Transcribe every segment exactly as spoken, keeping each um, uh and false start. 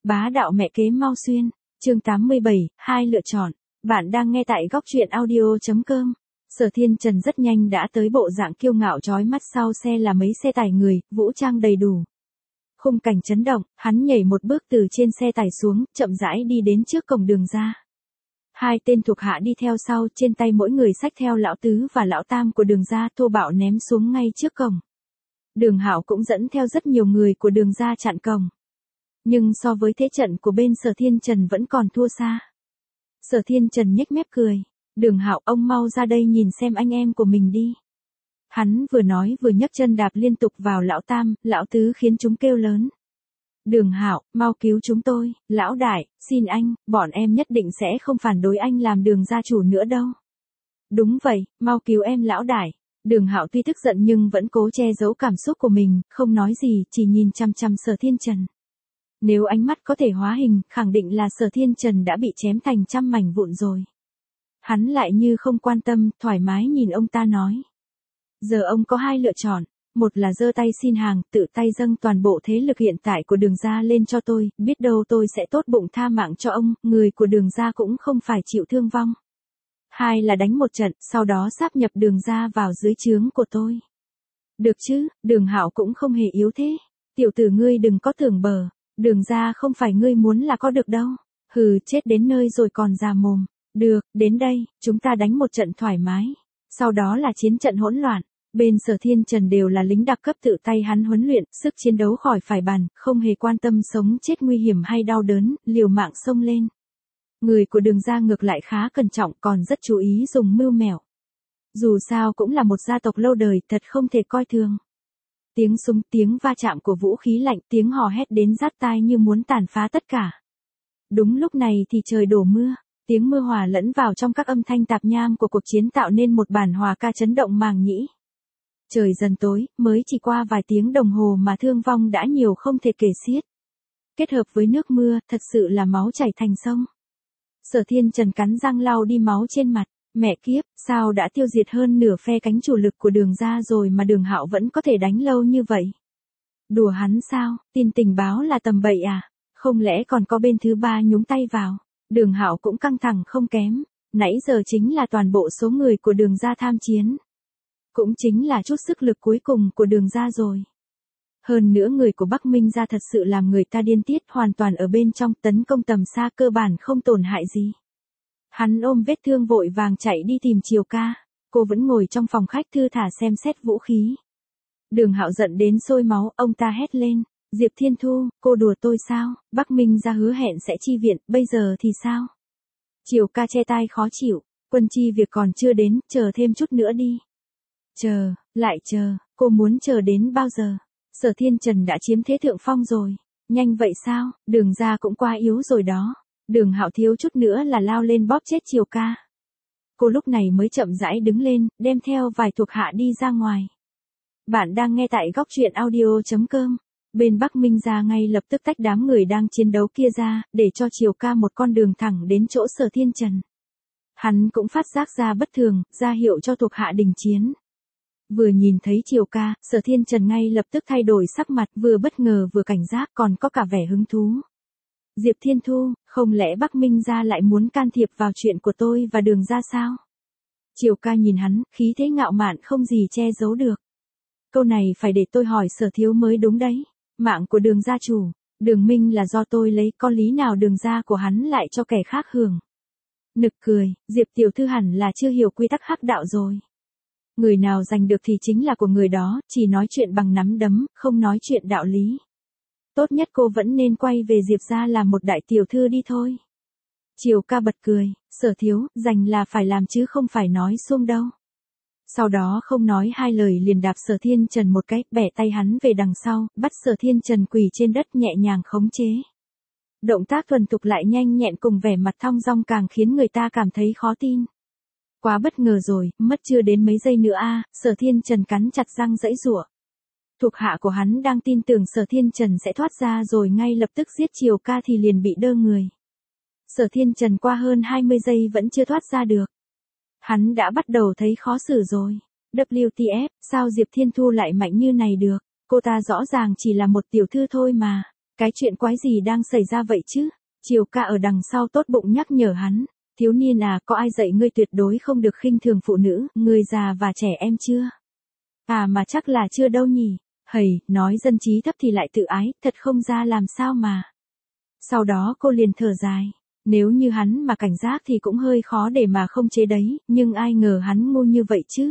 Bá đạo mẹ kế Mao Xuyên, chương tám mươi bảy, hai lựa chọn. Bạn đang nghe tại góc truyện audio chấm com. Sở Thiên Trần rất nhanh đã tới bộ dạng kiêu ngạo chói mắt, sau xe là mấy xe tải người, vũ trang đầy đủ. Khung cảnh chấn động, hắn nhảy một bước từ trên xe tải xuống, chậm rãi đi đến trước cổng Đường ra. Hai tên thuộc hạ đi theo sau, trên tay mỗi người xách theo lão tứ và lão tam của Đường ra, thô bạo ném xuống ngay trước cổng. Đường Hạo cũng dẫn theo rất nhiều người của Đường ra chặn cổng. Nhưng so với thế trận của bên Sở Thiên Trần vẫn còn thua xa. Sở Thiên Trần nhếch mép cười. Đường Hạo, ông mau ra đây nhìn xem anh em của mình đi. Hắn vừa nói vừa nhấc chân đạp liên tục vào lão tam, lão tứ khiến chúng kêu lớn. Đường Hạo, mau cứu chúng tôi, lão đại, xin anh, bọn em nhất định sẽ không phản đối anh làm Đường gia chủ nữa đâu. Đúng vậy, mau cứu em lão đại. Đường Hạo tuy tức giận nhưng vẫn cố che giấu cảm xúc của mình, không nói gì, chỉ nhìn chăm chăm Sở Thiên Trần. Nếu ánh mắt có thể hóa hình, khẳng định là Sở Thiên Trần đã bị chém thành trăm mảnh vụn rồi. Hắn lại như không quan tâm, thoải mái nhìn ông ta nói. Giờ ông có hai lựa chọn, một là giơ tay xin hàng, tự tay dâng toàn bộ thế lực hiện tại của Đường gia lên cho tôi, biết đâu tôi sẽ tốt bụng tha mạng cho ông, người của Đường gia cũng không phải chịu thương vong. Hai là đánh một trận, sau đó sáp nhập Đường gia vào dưới trướng của tôi. Được chứ, Đường Hạo cũng không hề yếu thế. Tiểu tử ngươi đừng có tưởng bờ. Đường gia không phải ngươi muốn là có được đâu. Hừ, chết đến nơi rồi còn già mồm. Được, đến đây, chúng ta đánh một trận thoải mái. Sau đó là chiến trận hỗn loạn. Bên Sở Thiên Trần đều là lính đặc cấp tự tay hắn huấn luyện, sức chiến đấu khỏi phải bàn, không hề quan tâm sống chết nguy hiểm hay đau đớn, liều mạng xông lên. Người của Đường gia ngược lại khá cẩn trọng, còn rất chú ý dùng mưu mẹo. Dù sao cũng là một gia tộc lâu đời, thật không thể coi thường. Tiếng súng, tiếng va chạm của vũ khí lạnh, tiếng hò hét đến rát tai như muốn tàn phá tất cả. Đúng lúc này thì trời đổ mưa, tiếng mưa hòa lẫn vào trong các âm thanh tạp nham của cuộc chiến tạo nên một bản hòa ca chấn động màng nhĩ. Trời dần tối, mới chỉ qua vài tiếng đồng hồ mà thương vong đã nhiều không thể kể xiết. Kết hợp với nước mưa, thật sự là máu chảy thành sông. Sở Thiên Trần cắn răng lau đi máu trên mặt. Mẹ kiếp, sao đã tiêu diệt hơn nửa phe cánh chủ lực của Đường gia rồi mà Đường Hạo vẫn có thể đánh lâu như vậy? Đùa hắn sao, tin tình báo là tầm bậy à? Không lẽ còn có bên thứ ba nhúng tay vào? Đường Hạo cũng căng thẳng không kém, nãy giờ chính là toàn bộ số người của Đường gia tham chiến. Cũng chính là chút sức lực cuối cùng của Đường gia rồi. Hơn nữa người của Bắc Minh gia thật sự làm người ta điên tiết, hoàn toàn ở bên trong, tấn công tầm xa cơ bản không tổn hại gì. Hắn ôm vết thương vội vàng chạy đi tìm Triều Ca, cô vẫn ngồi trong phòng khách thư thả xem xét vũ khí. Đường Hạo giận đến sôi máu, ông ta hét lên, Diệp Thiên Thu, cô đùa tôi sao, Bắc Minh gia hứa hẹn sẽ chi viện, bây giờ thì sao? Triều Ca che tai khó chịu, quân chi việc còn chưa đến, chờ thêm chút nữa đi. Chờ, lại chờ, cô muốn chờ đến bao giờ? Sở Thiên Trần đã chiếm thế thượng phong rồi, nhanh vậy sao, Đường gia cũng quá yếu rồi đó. Đường Hạo thiếu chút nữa là lao lên bóp chết Triều Ca. Cô lúc này mới chậm rãi đứng lên, đem theo vài thuộc hạ đi ra ngoài. Bạn đang nghe tại góc truyện audio chấm com. Bên Bắc Minh gia ngay lập tức tách đám người đang chiến đấu kia ra, để cho Triều Ca một con đường thẳng đến chỗ Sở Thiên Trần. Hắn cũng phát giác ra bất thường, ra hiệu cho thuộc hạ đình chiến. Vừa nhìn thấy Triều Ca, Sở Thiên Trần ngay lập tức thay đổi sắc mặt, vừa bất ngờ vừa cảnh giác, còn có cả vẻ hứng thú. Diệp Thiên Thu, không lẽ Bắc Minh gia lại muốn can thiệp vào chuyện của tôi và Đường gia sao? Triều Ca nhìn hắn, khí thế ngạo mạn không gì che giấu được. Câu này phải để tôi hỏi Sở thiếu mới đúng đấy. Mạng của Đường gia chủ, Đường Minh là do tôi lấy, có lý nào Đường gia của hắn lại cho kẻ khác hưởng? Nực cười, Diệp tiểu thư hẳn là chưa hiểu quy tắc hắc đạo rồi. Người nào giành được thì chính là của người đó, chỉ nói chuyện bằng nắm đấm, không nói chuyện đạo lý. Tốt nhất cô vẫn nên quay về Diệp gia làm một đại tiểu thư đi thôi. Triều Ca bật cười, Sở thiếu, giành là phải làm chứ không phải nói xuông đâu. Sau đó không nói hai lời liền đạp Sở Thiên Trần một cái, bẻ tay hắn về đằng sau, bắt Sở Thiên Trần quỳ trên đất nhẹ nhàng khống chế. Động tác thuần thục lại nhanh nhẹn cùng vẻ mặt thong dong càng khiến người ta cảm thấy khó tin. Quá bất ngờ rồi, mất chưa đến mấy giây nữa a, Sở Thiên Trần cắn chặt răng giãy giụa. Thuộc hạ của hắn đang tin tưởng Sở Thiên Trần sẽ thoát ra rồi ngay lập tức giết Triều Ca thì liền bị đơ người. Sở Thiên Trần qua hơn hai mươi giây vẫn chưa thoát ra được. Hắn đã bắt đầu thấy khó xử rồi. vê kép tê ép, sao Diệp Thiên Thu lại mạnh như này được? Cô ta rõ ràng chỉ là một tiểu thư thôi mà. Cái chuyện quái gì đang xảy ra vậy chứ? Triều ca ở đằng sau tốt bụng nhắc nhở hắn. Thiếu niên à, có ai dạy ngươi tuyệt đối không được khinh thường phụ nữ, người già và trẻ em chưa? À mà chắc là chưa đâu nhỉ. Hầy, nói dân trí thấp thì lại tự ái, thật không ra làm sao mà. Sau đó cô liền thở dài. Nếu như hắn mà cảnh giác thì cũng hơi khó để mà không chế đấy, nhưng ai ngờ hắn ngu như vậy chứ.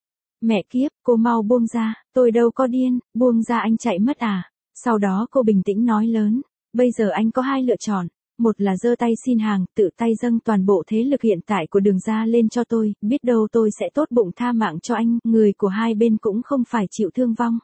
Mẹ kiếp, cô mau buông ra, tôi đâu có điên, buông ra anh chạy mất à. Sau đó cô bình tĩnh nói lớn, bây giờ anh có hai lựa chọn. Một là giơ tay xin hàng, tự tay dâng toàn bộ thế lực hiện tại của Đường gia lên cho tôi, biết đâu tôi sẽ tốt bụng tha mạng cho anh, người của hai bên cũng không phải chịu thương vong.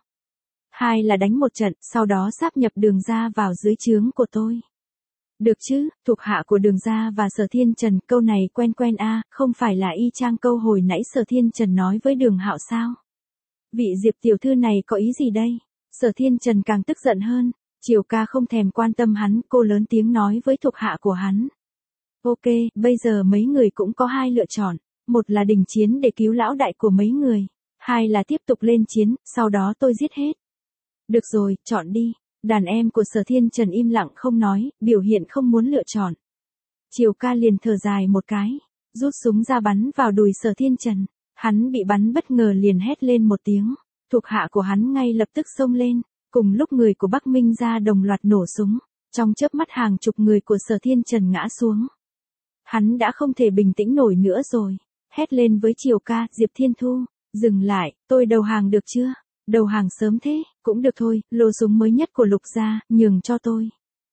Hai là đánh một trận, sau đó sáp nhập Đường gia vào dưới trướng của tôi. Được chứ, thuộc hạ của Đường gia và Sở Thiên Trần, câu này quen quen a, à, không phải là y chang câu hồi nãy Sở Thiên Trần nói với Đường Hạo sao? Vị Diệp tiểu thư này có ý gì đây? Sở Thiên Trần càng tức giận hơn. Triều ca không thèm quan tâm hắn, cô lớn tiếng nói với thuộc hạ của hắn. Ok, bây giờ mấy người cũng có hai lựa chọn. Một là đình chiến để cứu lão đại của mấy người. Hai là tiếp tục lên chiến, sau đó tôi giết hết. Được rồi, chọn đi. Đàn em của Sở Thiên Trần im lặng không nói, biểu hiện không muốn lựa chọn. Triều ca liền thở dài một cái, rút súng ra bắn vào đùi Sở Thiên Trần. Hắn bị bắn bất ngờ liền hét lên một tiếng. Thuộc hạ của hắn ngay lập tức xông lên. Cùng lúc người của Bắc Minh ra đồng loạt nổ súng, trong chớp mắt hàng chục người của Sở Thiên Trần ngã xuống. Hắn đã không thể bình tĩnh nổi nữa rồi, hét lên với Triều ca, Diệp Thiên Thu, dừng lại, tôi đầu hàng được chưa? Đầu hàng sớm thế, cũng được thôi, lô súng mới nhất của Lục gia, nhường cho tôi.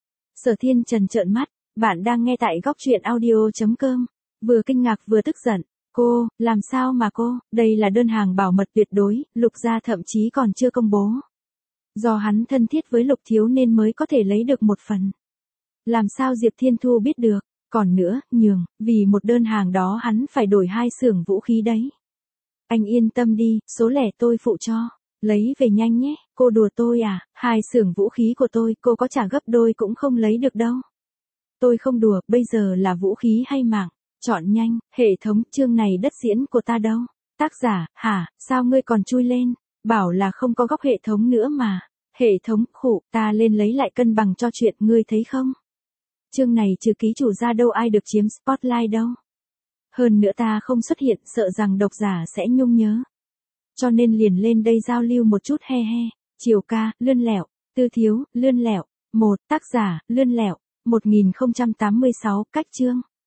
Sở Thiên Trần trợn mắt, bạn đang nghe tại góc truyện audio chấm com, vừa kinh ngạc vừa tức giận. Cô, làm sao mà cô, đây là đơn hàng bảo mật tuyệt đối, Lục gia thậm chí còn chưa công bố. Do hắn thân thiết với Lục Thiếu nên mới có thể lấy được một phần. Làm sao Diệp Thiên Thu biết được, còn nữa, nhường, vì một đơn hàng đó hắn phải đổi hai xưởng vũ khí đấy. Anh yên tâm đi, số lẻ tôi phụ cho, lấy về nhanh nhé, cô đùa tôi à, hai xưởng vũ khí của tôi cô có trả gấp đôi cũng không lấy được đâu. Tôi không đùa, bây giờ là vũ khí hay mạng, chọn nhanh, hệ thống chương này đất diễn của ta đâu. Tác giả, hả, sao ngươi còn chui lên, bảo là không có góc hệ thống nữa mà. Hệ thống, khổ, ta lên lấy lại cân bằng cho chuyện, ngươi thấy không? Chương này trừ ký chủ ra đâu ai được chiếm spotlight đâu. Hơn nữa ta không xuất hiện, sợ rằng độc giả sẽ nhung nhớ. Cho nên liền lên đây giao lưu một chút he he. Triều ca, lươn lẹo, Tư Thiếu, lươn lẹo. Một, tác giả, lươn lẹo. một nghìn không trăm tám mươi sáu, cách chương.